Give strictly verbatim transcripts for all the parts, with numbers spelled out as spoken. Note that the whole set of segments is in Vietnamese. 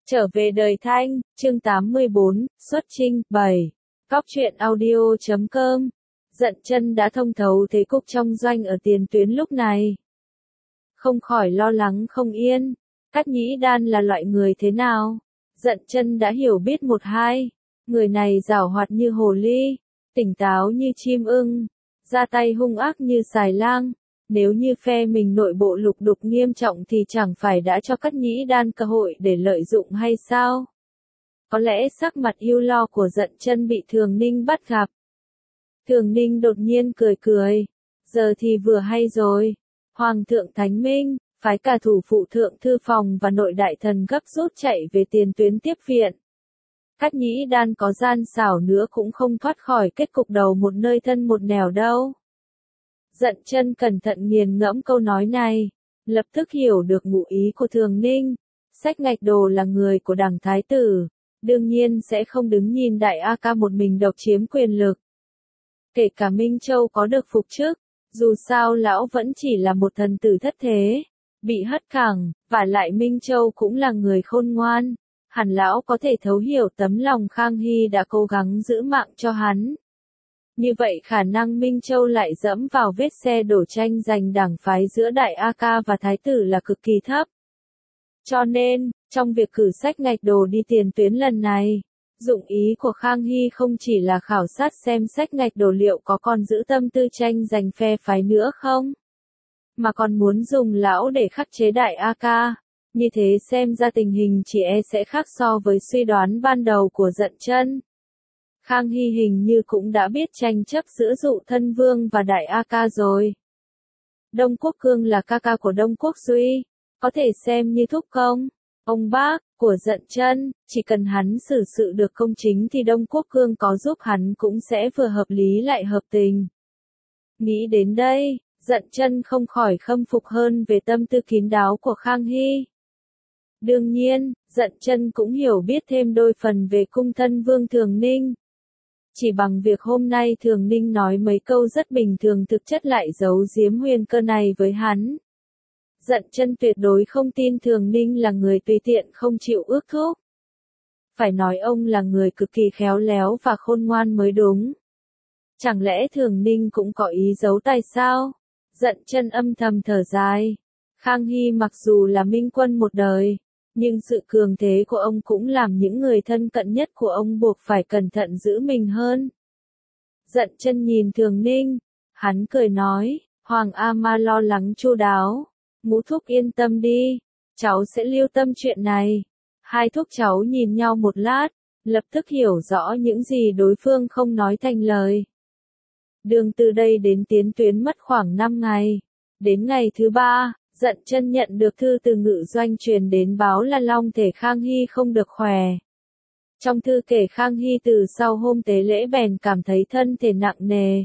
Trở về đời Thanh, chương tám mươi bốn, xuất chinh, bảy. Cóc truyện audio chấm com. Dận Chân đã thông thấu thế cục trong doanh ở tiền tuyến lúc này. Không khỏi lo lắng không yên. Cát Nhĩ Đan là loại người thế nào? Dận Chân đã hiểu biết một hai. Người này giảo hoạt như hồ ly, tỉnh táo như chim ưng, ra tay hung ác như xài lang. Nếu như phe mình nội bộ lục đục nghiêm trọng thì chẳng phải đã cho Cát Nhĩ Đan cơ hội để lợi dụng hay sao? Có lẽ sắc mặt ưu lo của Dận Chân bị Thường Ninh bắt gặp. Thường Ninh đột nhiên cười cười. Giờ thì vừa hay rồi. Hoàng thượng Thánh Minh, phái cả thủ phụ thượng thư phòng và nội đại thần gấp rút chạy về tiền tuyến tiếp viện. Cát Nhĩ Đan có gian xảo nữa cũng không thoát khỏi kết cục đầu một nơi thân một nẻo đâu. Dận Chân cẩn thận nghiền ngẫm câu nói này, lập tức hiểu được ngụ ý của Thường Ninh. Sách Ngạch Đồ là người của đảng thái tử, đương nhiên sẽ không đứng nhìn đại A Ca một mình độc chiếm quyền lực. Kể cả Minh Châu có được phục chức, dù sao lão vẫn chỉ là một thần tử thất thế, bị hất cẳng, và lại Minh Châu cũng là người khôn ngoan, hẳn lão có thể thấu hiểu tấm lòng Khang Hy đã cố gắng giữ mạng cho hắn. Như vậy khả năng Minh Châu lại dẫm vào vết xe đổ tranh giành đảng phái giữa Đại A Ca và Thái tử là cực kỳ thấp. Cho nên, trong việc cử Sách Ngạch Đồ đi tiền tuyến lần này, dụng ý của Khang Hy không chỉ là khảo sát xem Sách Ngạch Đồ liệu có còn giữ tâm tư tranh giành phe phái nữa không, mà còn muốn dùng lão để khắc chế Đại A Ca. Như thế xem ra tình hình chỉ e sẽ khác so với suy đoán ban đầu của Dận Chân. Khang Hy hình như cũng đã biết tranh chấp giữa Dụ Thân Vương và Đại A Ca rồi. Đông Quốc Cương là ca ca của Đông Quốc Duy, có thể xem như thúc công, ông bác, của Dận Chân, chỉ cần hắn xử sự được công chính thì Đông Quốc Cương có giúp hắn cũng sẽ vừa hợp lý lại hợp tình. Nghĩ đến đây, Dận Chân không khỏi khâm phục hơn về tâm tư kín đáo của Khang Hy. Đương nhiên, Dận Chân cũng hiểu biết thêm đôi phần về cung thân vương Thường Ninh. Chỉ bằng việc hôm nay Thường Ninh nói mấy câu rất bình thường thực chất lại giấu giếm huyền cơ này với hắn. Dận Chân tuyệt đối không tin Thường Ninh là người tùy tiện không chịu ước thúc. Phải nói ông là người cực kỳ khéo léo và khôn ngoan mới đúng. Chẳng lẽ Thường Ninh cũng có ý giấu tay sao? Dận Chân âm thầm thở dài. Khang Hy mặc dù là minh quân một đời, nhưng sự cường thế của ông cũng làm những người thân cận nhất của ông buộc phải cẩn thận giữ mình hơn. Dận Chân nhìn Thường Ninh, hắn cười nói, Hoàng A Ma lo lắng chu đáo, ngũ thúc yên tâm đi, cháu sẽ lưu tâm chuyện này. Hai thúc cháu nhìn nhau một lát, lập tức hiểu rõ những gì đối phương không nói thành lời. Đường từ đây đến tiến tuyến mất khoảng năm ngày. Đến ngày thứ ba, Dận Chân nhận được thư từ ngự doanh truyền đến báo là long thể Khang Hy không được khỏe. Trong thư kể Khang Hy từ sau hôm tế lễ bèn cảm thấy thân thể nặng nề.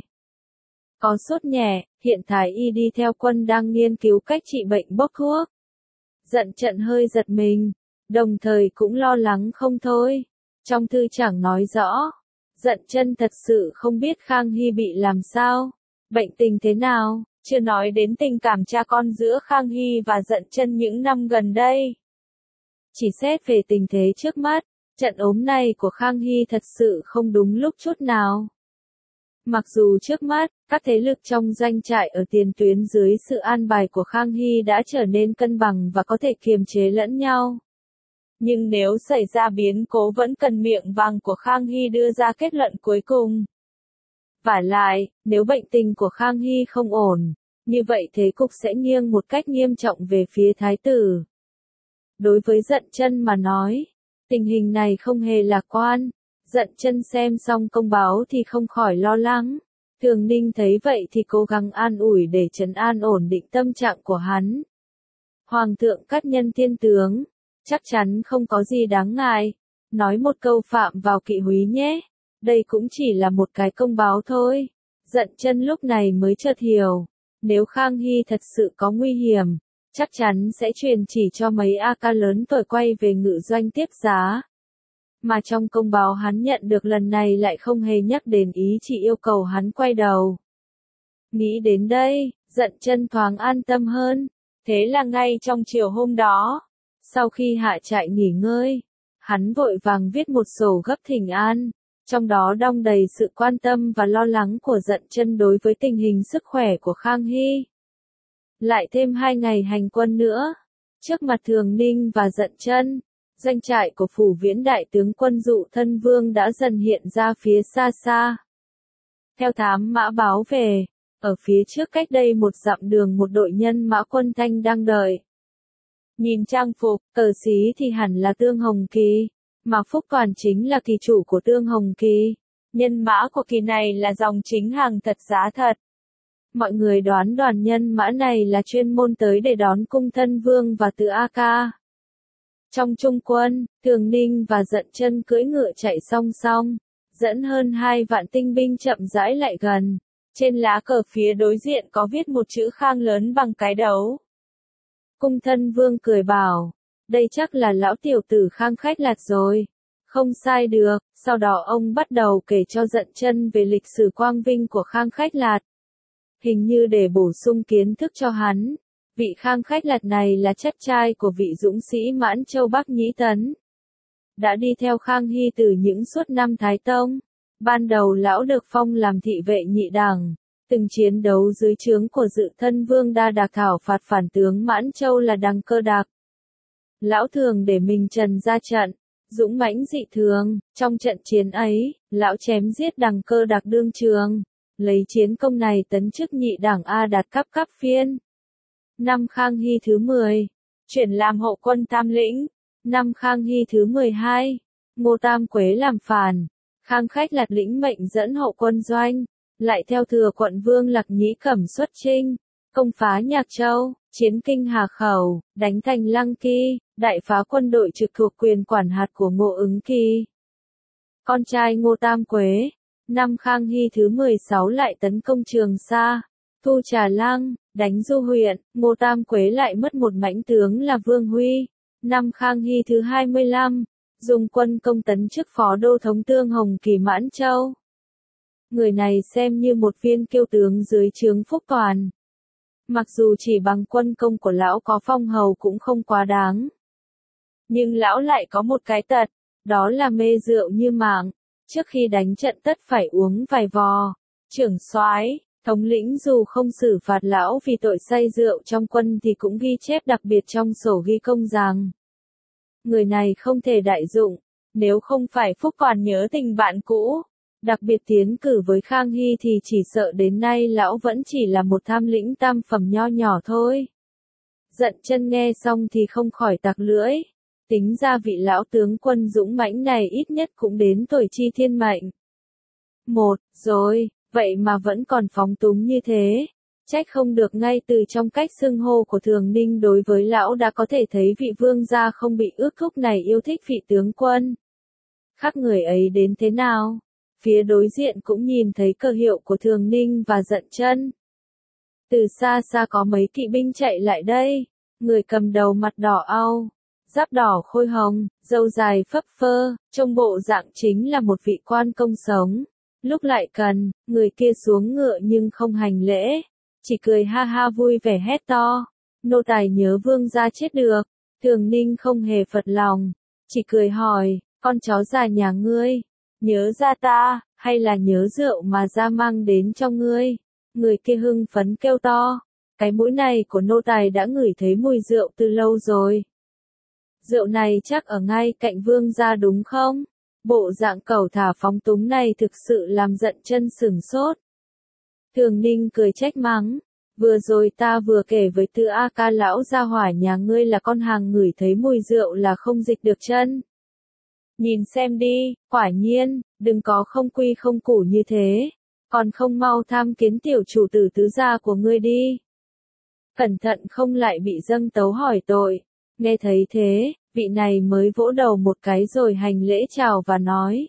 Có sốt nhẹ, hiện Thái y đi theo quân đang nghiên cứu cách trị bệnh bốc thuốc. Dận Chân hơi giật mình, đồng thời cũng lo lắng không thôi. Trong thư chẳng nói rõ. Dận Chân thật sự không biết Khang Hy bị làm sao, bệnh tình thế nào. Chưa nói đến tình cảm cha con giữa Khang Hy và Dận Chân những năm gần đây. Chỉ xét về tình thế trước mắt, trận ốm này của Khang Hy thật sự không đúng lúc chút nào. Mặc dù trước mắt, các thế lực trong doanh trại ở tiền tuyến dưới sự an bài của Khang Hy đã trở nên cân bằng và có thể kiềm chế lẫn nhau. Nhưng nếu xảy ra biến cố vẫn cần miệng vàng của Khang Hy đưa ra kết luận cuối cùng. Vả lại, nếu bệnh tình của Khang Hy không ổn, như vậy thế cục sẽ nghiêng một cách nghiêm trọng về phía thái tử. Đối với Dận Chân mà nói, tình hình này không hề lạc quan. Dận Chân xem xong công báo thì không khỏi lo lắng. Thường Ninh thấy vậy thì cố gắng an ủi để trấn an ổn định tâm trạng của hắn. Hoàng thượng Cát Nhân thiên tướng, chắc chắn không có gì đáng ngại. Nói một câu phạm vào kỵ húy nhé. Đây cũng chỉ là một cái công báo thôi. Dận Chân lúc này mới chợt hiểu. Nếu Khang Hy thật sự có nguy hiểm, chắc chắn sẽ truyền chỉ cho mấy A Ca lớn tuổi quay về ngự doanh tiếp giá. Mà trong công báo hắn nhận được lần này lại không hề nhắc đến ý chỉ yêu cầu hắn quay đầu. Nghĩ đến đây, Dận Chân thoáng an tâm hơn. Thế là ngay trong chiều hôm đó, sau khi hạ trại nghỉ ngơi, Hắn vội vàng viết một sổ gấp thỉnh an, trong đó đong đầy sự quan tâm và lo lắng của Dận Chân đối với tình hình sức khỏe của Khang Hy. Lại thêm hai ngày hành quân nữa, trước mặt Thường Ninh và Dận Chân, doanh trại của phủ Viễn đại tướng quân Dụ Thân Vương đã dần hiện ra phía xa xa. Theo thám mã báo về, ở phía trước cách đây một dặm đường một đội nhân mã quân Thanh đang đợi. Nhìn trang phục, cờ xí thì hẳn là Tương Hồng Kỳ, mà Phúc Toàn chính là kỳ chủ của Tương Hồng Kỳ. Nhân mã của kỳ này là dòng chính hàng thật giá thật. Mọi người đoán đoàn nhân mã này là chuyên môn tới để đón Cung Thân Vương và Từ A Ca. Trong trung quân, Thường Ninh và Dận Chân cưỡi ngựa chạy song song, dẫn hơn hai vạn tinh binh chậm rãi lại gần. Trên lá cờ phía đối diện có viết một chữ Khang lớn bằng cái đấu. Cung Thân Vương cười bảo, đây chắc là lão tiểu tử Khang Khách Lạt rồi. Không sai được, sau đó ông bắt đầu kể cho Dận Chân về lịch sử quang vinh của Khang Khách Lạt. Hình như để bổ sung kiến thức cho hắn, vị Khang Khách Lạt này là chất trai của vị dũng sĩ Mãn Châu Bắc Nhĩ Tấn. Đã đi theo Khang Hy từ những suốt năm Thái Tông. Ban đầu lão được phong làm thị vệ nhị đẳng, từng chiến đấu dưới trướng của Dự Thân Vương Đa Đạc thảo phạt phản tướng Mãn Châu là Đằng Cơ Đạc. Lão thường để mình trần ra trận, dũng mãnh dị thường, trong trận chiến ấy, lão chém giết Đằng Cơ Đạc đương trường, lấy chiến công này tấn chức nhị đẳng A đạt cấp cấp phiên. Năm Khang Hy thứ mười, chuyển làm hậu quân tam lĩnh. Năm Khang Hy thứ mười hai, Ngô Tam Quế làm phản. Khang Khách Lạt lĩnh mệnh dẫn hậu quân doanh, lại theo thừa quận vương Lạc Nhĩ Cẩm xuất chinh, công phá Nhạc Châu, chiến kinh Hà Khẩu, đánh thành Lăng Kỳ, đại phá quân đội trực thuộc quyền quản hạt của Ngô Ứng Kỳ. Con trai Ngô Tam Quế, năm Khang Hy thứ mười sáu lại tấn công Trường Sa, thu Trà Lăng, đánh Du huyện. Ngô Tam Quế lại mất một mãnh tướng là Vương Huy. Năm Khang Hy thứ hai mươi lăm, dùng quân công tấn chức phó đô thống Tương Hồng Kỳ Mãn Châu. Người này xem như một viên kiêu tướng dưới trướng Phúc Toàn. Mặc dù chỉ bằng quân công của lão có phong hầu cũng không quá đáng. Nhưng lão lại có một cái tật, đó là mê rượu như mạng. Trước khi đánh trận tất phải uống vài vò. Trưởng soái, thống lĩnh dù không xử phạt lão vì tội say rượu trong quân thì cũng ghi chép đặc biệt trong sổ ghi công rằng người này không thể đại dụng, nếu không phải Phúc còn nhớ tình bạn cũ, đặc biệt tiến cử với Khang Hy thì chỉ sợ đến nay lão vẫn chỉ là một tham lĩnh tam phẩm nho nhỏ thôi. Dận Chân nghe xong thì không khỏi tặc lưỡi, tính ra vị lão tướng quân dũng mãnh này ít nhất cũng đến tuổi chi thiên mệnh. Một, rồi, vậy mà vẫn còn phóng túng như thế. Trách không được ngay từ trong cách xưng hô của Thường Ninh đối với lão đã có thể thấy vị vương gia không bị ước thúc này yêu thích vị tướng quân. Khác người ấy đến thế nào? Phía đối diện cũng nhìn thấy cờ hiệu của Thường Ninh và Dận Chân. Từ xa xa có mấy kỵ binh chạy lại đây, người cầm đầu mặt đỏ au, giáp đỏ khôi hồng, râu dài phấp phơ, trông bộ dạng chính là một vị quan công sống. Lúc lại cần, người kia xuống ngựa nhưng không hành lễ, chỉ cười ha ha vui vẻ hét to. Nô tài nhớ vương gia chết được. Thường Ninh không hề phật lòng, chỉ cười hỏi, con chó già nhà ngươi, nhớ ra ta, hay là nhớ rượu mà gia mang đến cho ngươi? Người kia hưng phấn kêu to, cái mũi này của nô tài đã ngửi thấy mùi rượu từ lâu rồi. Rượu này chắc ở ngay cạnh vương gia đúng không? Bộ dạng cẩu thả phóng túng này thực sự làm Dận Chân sửng sốt. Thường Ninh cười trách mắng, vừa rồi ta vừa kể với Từ A Ca lão gia hỏa nhà ngươi là con hàng ngửi thấy mùi rượu là không dịch được chân. Nhìn xem đi, quả nhiên, đừng có không quy không củ như thế, còn không mau tham kiến tiểu chủ tử tứ gia của ngươi đi. Cẩn thận không lại bị dâng tấu hỏi tội. Nghe thấy thế, vị này mới vỗ đầu một cái rồi hành lễ chào và nói.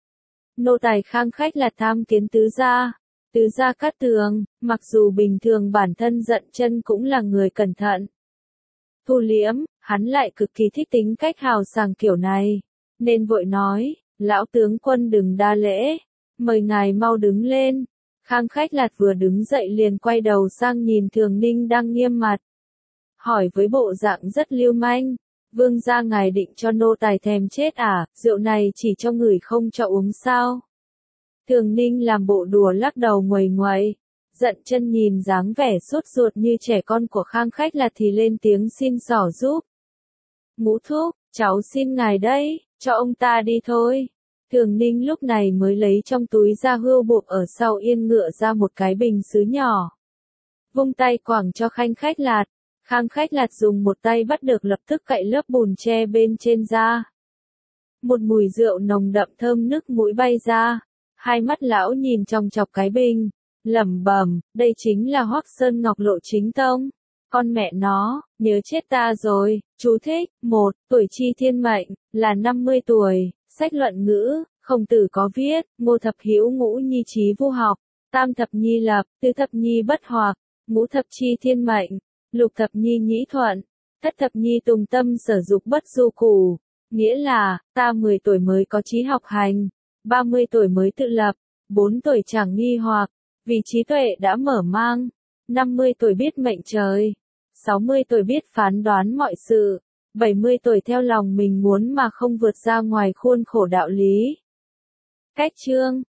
Nô tài Khang Khách là tham kiến tứ gia. Tứ gia Cát Tường, mặc dù bình thường bản thân Dận Chân cũng là người cẩn thận, thu liễm, hắn lại cực kỳ thích tính cách hào sảng kiểu này, nên vội nói, lão tướng quân đừng đa lễ, mời ngài mau đứng lên. Khang Khách Lạt vừa đứng dậy liền quay đầu sang nhìn Thường Ninh đang nghiêm mặt, hỏi với bộ dạng rất lưu manh, Vương gia ngài định cho nô tài thèm chết à, rượu này chỉ cho người không cho uống sao? Thường Ninh làm bộ đùa lắc đầu nguầy nguậy. Dận Chân nhìn dáng vẻ sốt ruột như trẻ con của Khang Khách là thì lên tiếng xin xỏ giúp. Ngũ thúc, cháu xin ngài đấy, cho ông ta đi thôi. Thường Ninh lúc này mới lấy trong túi ra hươu buộc ở sau yên ngựa ra một cái bình sứ nhỏ. Vung tay quẳng cho Khanh Khách Lạt. Khang Khách Lạt dùng một tay bắt được lập tức cạy lớp bùn tre bên trên ra. Một mùi rượu nồng đậm thơm nức mũi bay ra. Hai mắt lão nhìn chòng chọc cái bình, lẩm bẩm, đây chính là Hoắc Sơn Ngọc Lộ chính tông. Con mẹ nó, nhớ chết ta rồi. Chú thích, một, tuổi chi thiên mệnh, là năm mươi tuổi, sách luận ngữ, Khổng Tử có viết, ngũ thập hữu ngũ nhi trí vô học, tam thập nhi lập, tứ thập nhi bất hoặc, ngũ thập chi thiên mệnh, lục thập nhi nhĩ thuận, thất thập nhi tùng tâm sở dục bất du củ. Nghĩa là, ta mười tuổi mới có trí học hành, ba mươi tuổi mới tự lập, bốn tuổi chẳng nghi hoặc, vì trí tuệ đã mở mang, năm mươi tuổi biết mệnh trời, sáu mươi tuổi biết phán đoán mọi sự, bảy mươi tuổi theo lòng mình muốn mà không vượt ra ngoài khuôn khổ đạo lý. Cách chương